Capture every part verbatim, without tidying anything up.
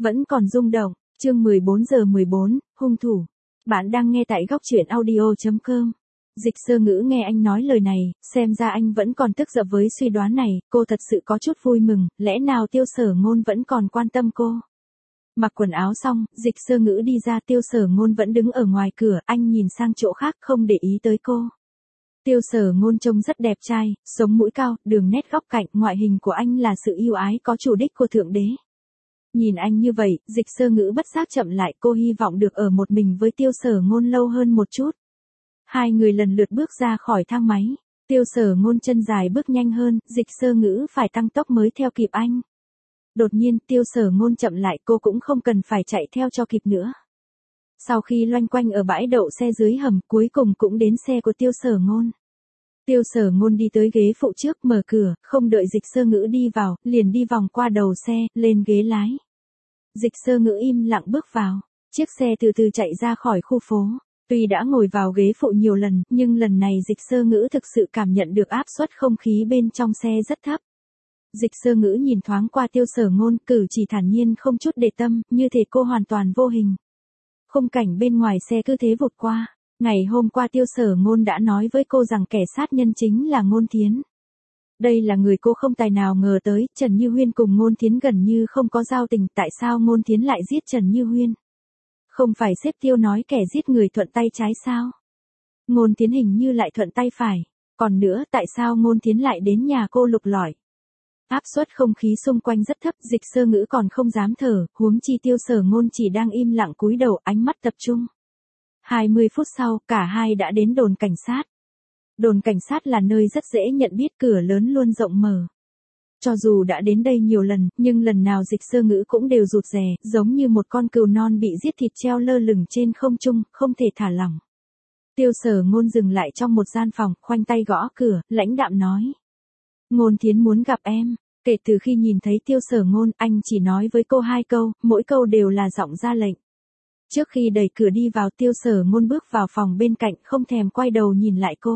Vẫn còn rung động, chương mười bốn giờ mười bốn, hung thủ. Bạn đang nghe tại góc truyện audio chấm com. Dịch Sơ Ngữ nghe anh nói lời này, xem ra anh vẫn còn tức giận với suy đoán này, cô thật sự có chút vui mừng, lẽ nào Tiêu Sở Ngôn vẫn còn quan tâm cô. Mặc quần áo xong, Dịch Sơ Ngữ đi ra, Tiêu Sở Ngôn vẫn đứng ở ngoài cửa, anh nhìn sang chỗ khác không để ý tới cô. Tiêu Sở Ngôn trông rất đẹp trai, sống mũi cao, đường nét góc cạnh, ngoại hình của anh là sự yêu ái có chủ đích của Thượng Đế. Nhìn anh như vậy, Dịch Sơ Ngữ bất giác chậm lại, cô hy vọng được ở một mình với Tiêu Sở Ngôn lâu hơn một chút. Hai người lần lượt bước ra khỏi thang máy, Tiêu Sở Ngôn chân dài bước nhanh hơn, Dịch Sơ Ngữ phải tăng tốc mới theo kịp anh. Đột nhiên, Tiêu Sở Ngôn chậm lại, cô cũng không cần phải chạy theo cho kịp nữa. Sau khi loanh quanh ở bãi đậu xe dưới hầm, cuối cùng cũng đến xe của Tiêu Sở Ngôn. Tiêu Sở Ngôn đi tới ghế phụ trước, mở cửa, không đợi Dịch Sơ Ngữ đi vào, liền đi vòng qua đầu xe, lên ghế lái. Dịch Sơ Ngữ im lặng bước vào, chiếc xe từ từ chạy ra khỏi khu phố. Tuy đã ngồi vào ghế phụ nhiều lần, nhưng lần này Dịch Sơ Ngữ thực sự cảm nhận được áp suất không khí bên trong xe rất thấp. Dịch Sơ Ngữ nhìn thoáng qua Tiêu Sở Ngôn, cử chỉ thản nhiên không chút để tâm, như thể cô hoàn toàn vô hình. Khung cảnh bên ngoài xe cứ thế vụt qua. Ngày hôm qua Tiêu Sở Ngôn đã nói với cô rằng kẻ sát nhân chính là Ngôn Thiến. Đây là người cô không tài nào ngờ tới, Trần Như Huyên cùng Ngôn Thiến gần như không có giao tình, tại sao Ngôn Thiến lại giết Trần Như Huyên? Không phải sếp Tiêu nói kẻ giết người thuận tay trái sao? Ngôn Thiến hình như lại thuận tay phải, còn nữa tại sao Ngôn Thiến lại đến nhà cô lục lọi? Áp suất không khí xung quanh rất thấp, Dịch Sơ Ngữ còn không dám thở, huống chi Tiêu Sở Ngôn chỉ đang im lặng cúi đầu, ánh mắt tập trung. hai mươi phút sau, cả hai đã đến đồn cảnh sát. Đồn cảnh sát là nơi rất dễ nhận biết, cửa lớn luôn rộng mở. Cho dù đã đến đây nhiều lần, nhưng lần nào Dịch Sơ Ngữ cũng đều rụt rè, giống như một con cừu non bị giết thịt treo lơ lửng trên không trung, không thể thả lỏng. Tiêu Sở Ngôn dừng lại trong một gian phòng, khoanh tay gõ cửa, lãnh đạm nói. Ngôn Thiến muốn gặp em. Kể từ khi nhìn thấy Tiêu Sở Ngôn, anh chỉ nói với cô hai câu, mỗi câu đều là giọng ra lệnh. Trước khi đẩy cửa đi vào, Tiêu Sở Ngôn bước vào phòng bên cạnh, không thèm quay đầu nhìn lại cô.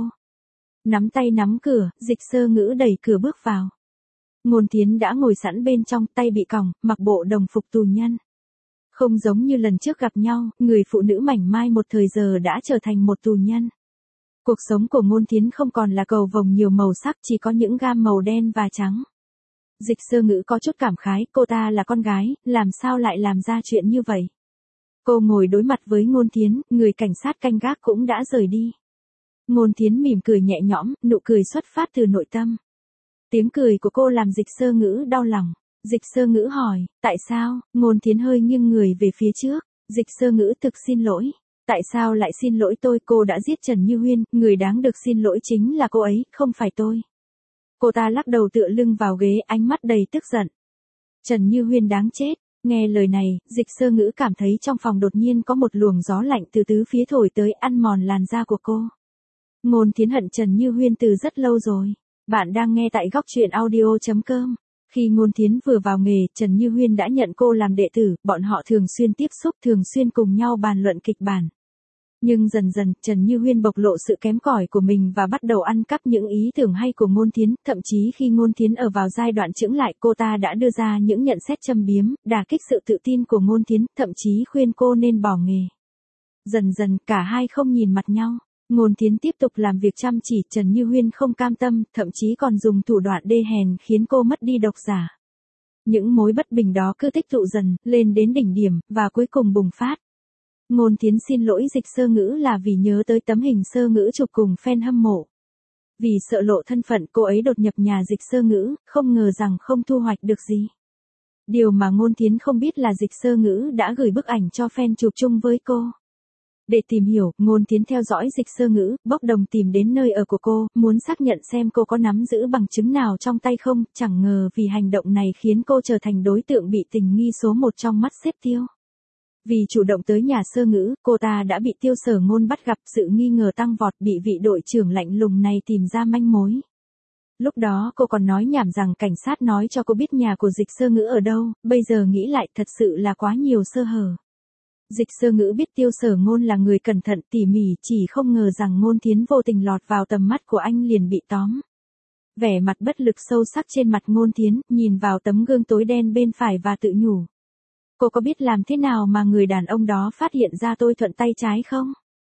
Nắm tay nắm cửa, Dịch Sơ Ngữ đẩy cửa bước vào. Ngôn Thiến đã ngồi sẵn bên trong, tay bị còng, mặc bộ đồng phục tù nhân. Không giống như lần trước gặp nhau, người phụ nữ mảnh mai một thời giờ đã trở thành một tù nhân. Cuộc sống của Ngôn Thiến không còn là cầu vồng nhiều màu sắc, chỉ có những gam màu đen và trắng. Dịch Sơ Ngữ có chút cảm khái, cô ta là con gái, làm sao lại làm ra chuyện như vậy? Cô ngồi đối mặt với Ngôn Thiến, người cảnh sát canh gác cũng đã rời đi. Ngôn Thiến mỉm cười nhẹ nhõm, nụ cười xuất phát từ nội tâm. Tiếng cười của cô làm Dịch Sơ Ngữ đau lòng. Dịch Sơ Ngữ hỏi, tại sao? Ngôn Thiến hơi nghiêng người về phía trước. Dịch Sơ Ngữ thực xin lỗi. Tại sao lại xin lỗi tôi? Cô đã giết Trần Như Huyên, người đáng được xin lỗi chính là cô ấy, không phải tôi. Cô ta lắc đầu tựa lưng vào ghế, ánh mắt đầy tức giận. Trần Như Huyên đáng chết. Nghe lời này, Dịch Sơ Ngữ cảm thấy trong phòng đột nhiên có một luồng gió lạnh từ tứ phía thổi tới, ăn mòn làn da của cô. Ngôn Thiến hận Trần Như Huyên từ rất lâu rồi. Bạn đang nghe tại góc truyện audio chấm com. Khi Ngôn Thiến vừa vào nghề, Trần Như Huyên đã nhận cô làm đệ tử, bọn họ thường xuyên tiếp xúc, thường xuyên cùng nhau bàn luận kịch bản. Nhưng dần dần, Trần Như Huyên bộc lộ sự kém cỏi của mình và bắt đầu ăn cắp những ý tưởng hay của Ngôn Thiến, thậm chí khi Ngôn Thiến ở vào giai đoạn chững lại, cô ta đã đưa ra những nhận xét châm biếm, đả kích sự tự tin của Ngôn Thiến, thậm chí khuyên cô nên bỏ nghề. Dần dần, cả hai không nhìn mặt nhau. Ngôn Thiến tiếp tục làm việc chăm chỉ, Trần Như Huyên không cam tâm, thậm chí còn dùng thủ đoạn đê hèn khiến cô mất đi độc giả. Những mối bất bình đó cứ tích tụ dần, lên đến đỉnh điểm, và cuối cùng bùng phát. Ngôn Thiến xin lỗi Dịch Sơ Ngữ là vì nhớ tới tấm hình Sơ Ngữ chụp cùng fan hâm mộ. Vì sợ lộ thân phận, cô ấy đột nhập nhà Dịch Sơ Ngữ, không ngờ rằng không thu hoạch được gì. Điều mà Ngôn Thiến không biết là Dịch Sơ Ngữ đã gửi bức ảnh cho fan chụp chung với cô. Để tìm hiểu, Ngôn Thiến theo dõi Dịch Sơ Ngữ, bốc đồng tìm đến nơi ở của cô, muốn xác nhận xem cô có nắm giữ bằng chứng nào trong tay không, chẳng ngờ vì hành động này khiến cô trở thành đối tượng bị tình nghi số một trong mắt sếp Tiêu. Vì chủ động tới nhà Sơ Ngữ, cô ta đã bị Tiêu Sở Ngôn bắt gặp, sự nghi ngờ tăng vọt, bị vị đội trưởng lạnh lùng này tìm ra manh mối. Lúc đó cô còn nói nhảm rằng cảnh sát nói cho cô biết nhà của Dịch Sơ Ngữ ở đâu, bây giờ nghĩ lại thật sự là quá nhiều sơ hở. Dịch Sơ Ngữ biết Tiêu Sở Ngôn là người cẩn thận tỉ mỉ, chỉ không ngờ rằng Ngôn Thiến vô tình lọt vào tầm mắt của anh liền bị tóm. Vẻ mặt bất lực sâu sắc trên mặt Ngôn Thiến, nhìn vào tấm gương tối đen bên phải và tự nhủ. Cô có biết làm thế nào mà người đàn ông đó phát hiện ra tôi thuận tay trái không?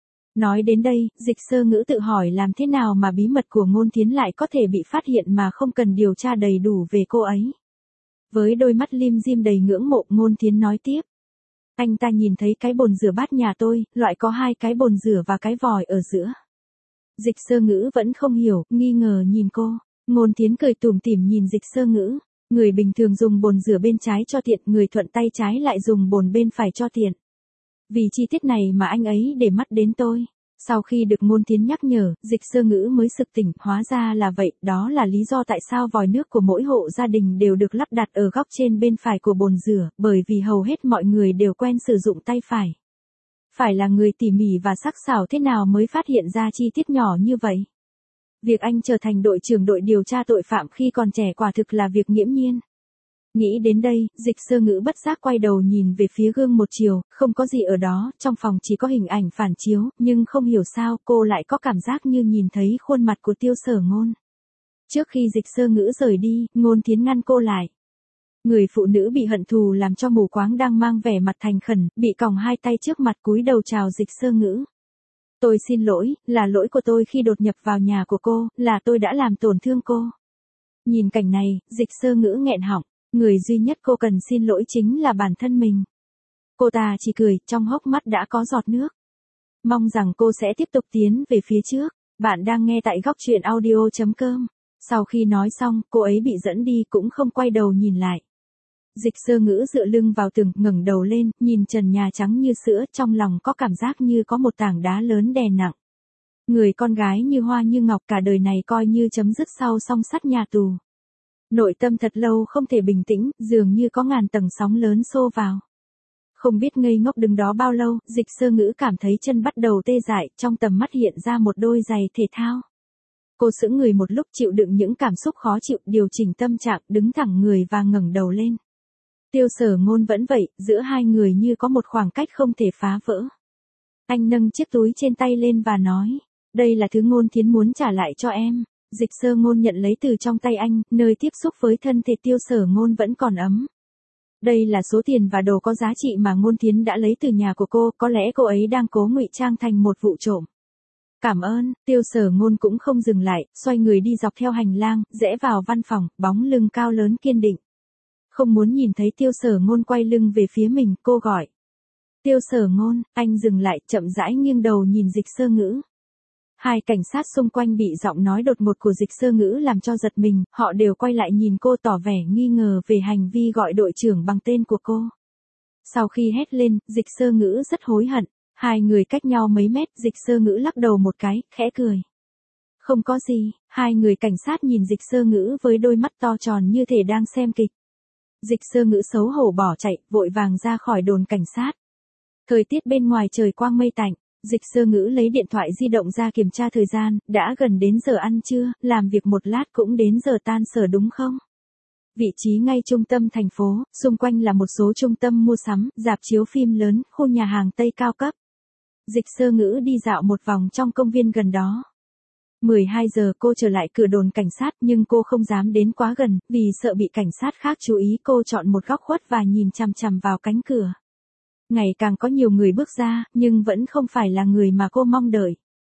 Nói đến đây, Dịch Sơ Ngữ tự hỏi làm thế nào mà bí mật của Ngôn Thiến lại có thể bị phát hiện mà không cần điều tra đầy đủ về cô ấy. Với đôi mắt lim dim đầy ngưỡng mộ, Ngôn Thiến nói tiếp. Anh ta nhìn thấy cái bồn rửa bát nhà tôi, loại có hai cái bồn rửa và cái vòi ở giữa. Dịch Sơ Ngữ vẫn không hiểu, nghi ngờ nhìn cô. Ngôn Thiến cười tủm tỉm nhìn Dịch Sơ Ngữ. Người bình thường dùng bồn rửa bên trái cho tiện, người thuận tay trái lại dùng bồn bên phải cho tiện. Vì chi tiết này mà anh ấy để mắt đến tôi. Sau khi được Ngôn Thiến nhắc nhở, Dịch Sơ Ngữ mới sực tỉnh, hóa ra là vậy, đó là lý do tại sao vòi nước của mỗi hộ gia đình đều được lắp đặt ở góc trên bên phải của bồn rửa, bởi vì hầu hết mọi người đều quen sử dụng tay phải. Phải là người tỉ mỉ và sắc sảo thế nào mới phát hiện ra chi tiết nhỏ như vậy. Việc anh trở thành đội trưởng đội điều tra tội phạm khi còn trẻ quả thực là việc nghiễm nhiên. Nghĩ đến đây, Dịch Sơ Ngữ bất giác quay đầu nhìn về phía gương một chiều, không có gì ở đó, trong phòng chỉ có hình ảnh phản chiếu, nhưng không hiểu sao cô lại có cảm giác như nhìn thấy khuôn mặt của Tiêu Sở Ngôn. Trước khi Dịch Sơ Ngữ rời đi, Ngôn Thiến ngăn cô lại. Người phụ nữ bị hận thù làm cho mù quáng đang mang vẻ mặt thành khẩn, bị còng hai tay trước mặt cúi đầu chào Dịch Sơ Ngữ. Tôi xin lỗi, là lỗi của tôi khi đột nhập vào nhà của cô, là tôi đã làm tổn thương cô. Nhìn cảnh này, Dịch Sơ Ngữ nghẹn họng. Người duy nhất cô cần xin lỗi chính là bản thân mình. Cô ta chỉ cười, trong hốc mắt đã có giọt nước. Mong rằng cô sẽ tiếp tục tiến về phía trước. Bạn đang nghe tại góc truyện audio chấm com. Sau khi nói xong, cô ấy bị dẫn đi cũng không quay đầu nhìn lại. Dịch Sơ Ngữ dựa lưng vào tường, ngẩng đầu lên, nhìn trần nhà trắng như sữa, trong lòng có cảm giác như có một tảng đá lớn đè nặng. Người con gái như hoa như ngọc cả đời này coi như chấm dứt sau song sắt nhà tù. Nội tâm thật lâu không thể bình tĩnh, dường như có ngàn tầng sóng lớn xô vào. Không biết ngây ngốc đứng đó bao lâu, Dịch Sơ Ngữ cảm thấy chân bắt đầu tê dại, trong tầm mắt hiện ra một đôi giày thể thao. Cô sững người một lúc, chịu đựng những cảm xúc khó chịu, điều chỉnh tâm trạng, đứng thẳng người và ngẩng đầu lên. Tiêu Sở Ngôn vẫn vậy, giữa hai người như có một khoảng cách không thể phá vỡ. Anh nâng chiếc túi trên tay lên và nói, đây là thứ Ngôn Thiến muốn trả lại cho em. Dịch Sơ Ngôn nhận lấy từ trong tay anh, nơi tiếp xúc với thân thể Tiêu Sở Ngôn vẫn còn ấm. Đây là số tiền và đồ có giá trị mà Ngôn Thiến đã lấy từ nhà của cô, có lẽ cô ấy đang cố ngụy trang thành một vụ trộm. Cảm ơn, Tiêu Sở Ngôn cũng không dừng lại, xoay người đi dọc theo hành lang, rẽ vào văn phòng, bóng lưng cao lớn kiên định. Không muốn nhìn thấy Tiêu Sở Ngôn quay lưng về phía mình, cô gọi. Tiêu Sở Ngôn, anh dừng lại, chậm rãi nghiêng đầu nhìn Dịch Sơ Ngữ. Hai cảnh sát xung quanh bị giọng nói đột ngột của Dịch Sơ Ngữ làm cho giật mình, họ đều quay lại nhìn cô tỏ vẻ nghi ngờ về hành vi gọi đội trưởng bằng tên của cô. Sau khi hét lên, Dịch Sơ Ngữ rất hối hận, hai người cách nhau mấy mét, Dịch Sơ Ngữ lắc đầu một cái, khẽ cười. Không có gì, hai người cảnh sát nhìn Dịch Sơ Ngữ với đôi mắt to tròn như thể đang xem kịch. Dịch Sơ Ngữ xấu hổ bỏ chạy, vội vàng ra khỏi đồn cảnh sát. Thời tiết bên ngoài trời quang mây tạnh. Dịch Sơ Ngữ lấy điện thoại di động ra kiểm tra thời gian, đã gần đến giờ ăn trưa, làm việc một lát cũng đến giờ tan sở đúng không? Vị trí ngay trung tâm thành phố, xung quanh là một số trung tâm mua sắm, rạp chiếu phim lớn, khu nhà hàng Tây cao cấp. Dịch Sơ Ngữ đi dạo một vòng trong công viên gần đó. mười hai giờ cô trở lại cửa đồn cảnh sát nhưng cô không dám đến quá gần, vì sợ bị cảnh sát khác chú ý, cô chọn một góc khuất và nhìn chằm chằm vào cánh cửa. Ngày càng có nhiều người bước ra, nhưng vẫn không phải là người mà cô mong đợi.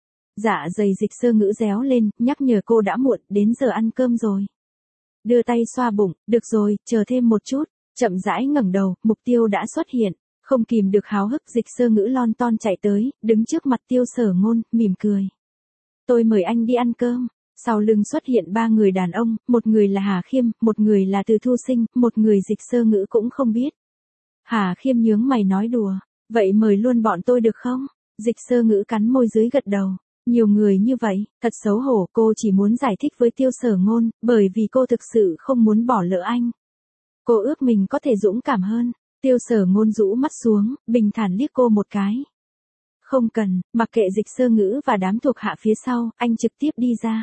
Dạ dày Dịch Sơ Ngữ réo lên, nhắc nhở cô đã muộn, đến giờ ăn cơm rồi. Đưa tay xoa bụng, được rồi, chờ thêm một chút, chậm rãi ngẩng đầu, mục tiêu đã xuất hiện. Không kìm được háo hức, Dịch Sơ Ngữ lon ton chạy tới, đứng trước mặt Tiêu Sở Ngôn, mỉm cười. Tôi mời anh đi ăn cơm. Sau lưng xuất hiện ba người đàn ông, một người là Hà Khiêm, một người là Từ Thu Sinh, một người Dịch Sơ Ngữ cũng không biết. Hà Khiêm nhướng mày nói đùa, vậy mời luôn bọn tôi được không? Dịch Sơ Ngữ cắn môi dưới gật đầu. Nhiều người như vậy, thật xấu hổ, cô chỉ muốn giải thích với Tiêu Sở Ngôn, bởi vì cô thực sự không muốn bỏ lỡ anh. Cô ước mình có thể dũng cảm hơn. Tiêu Sở Ngôn rũ mắt xuống, bình thản liếc cô một cái. Không cần, mặc kệ Dịch Sơ Ngữ và đám thuộc hạ phía sau, anh trực tiếp đi ra.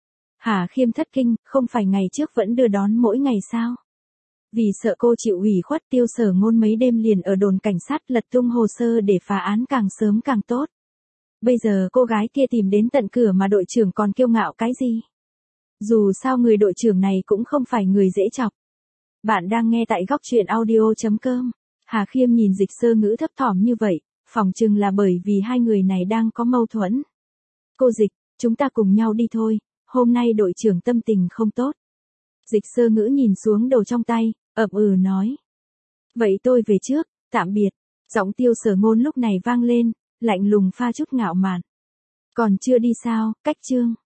Hà Khiêm thất kinh, không phải ngày trước vẫn đưa đón mỗi ngày sao? Vì sợ cô chịu ủy khuất, Tiêu Sở Ngôn mấy đêm liền ở đồn cảnh sát lật tung hồ sơ để phá án càng sớm càng tốt. Bây giờ cô gái kia tìm đến tận cửa mà đội trưởng còn kiêu ngạo cái gì? Dù sao người đội trưởng này cũng không phải người dễ chọc. Bạn đang nghe tại góc truyện audio chấm com. Hà Khiêm nhìn Dịch Sơ Ngữ thấp thỏm như vậy, phỏng chừng là bởi vì hai người này đang có mâu thuẫn. Cô Dịch, chúng ta cùng nhau đi thôi, hôm nay đội trưởng tâm tình không tốt. Dịch Sơ Ngữ nhìn xuống đồ trong tay, ậm ừ nói. Vậy tôi về trước, tạm biệt. Giọng Tiêu Sở Ngôn lúc này vang lên, lạnh lùng pha chút ngạo mạn. Còn chưa đi sao, cách chương.